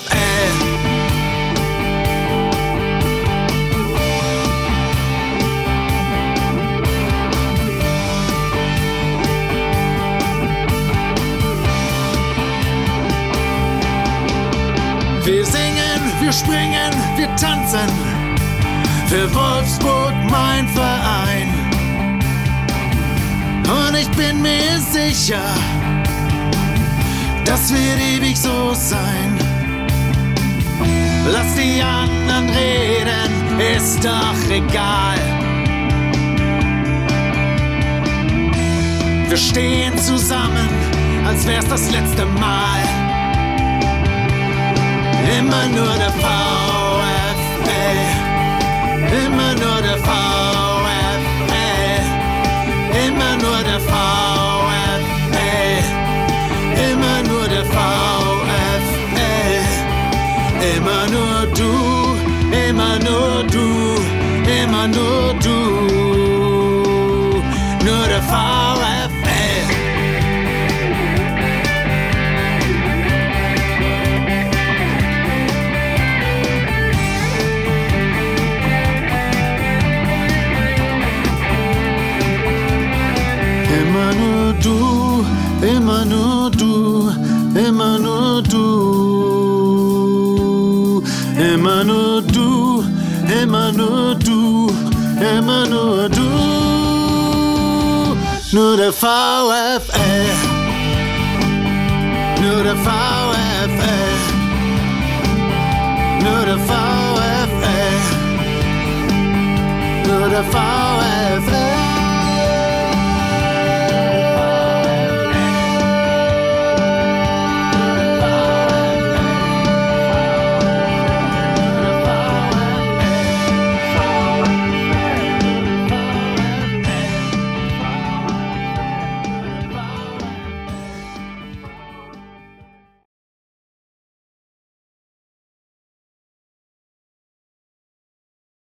Speaker 7: Wir singen, wir springen, wir tanzen, für Wolfsburg mein Verein. Und ich bin mir sicher, das wird ewig so sein. Lass die anderen reden, ist doch egal. Wir stehen zusammen, als wär's das letzte Mal. Immer nur der VfL, immer nur der VfL, immer nur der VfL, immer nur der VfL, immer nur du, immer nur du, immer nur du, nur der VfL. Immer nur du, immer nur du, immer nur du, immer nur du, immer nur du, immer nur du, nur der VfL, nur der VfL, nur der VfL, nur der VfL.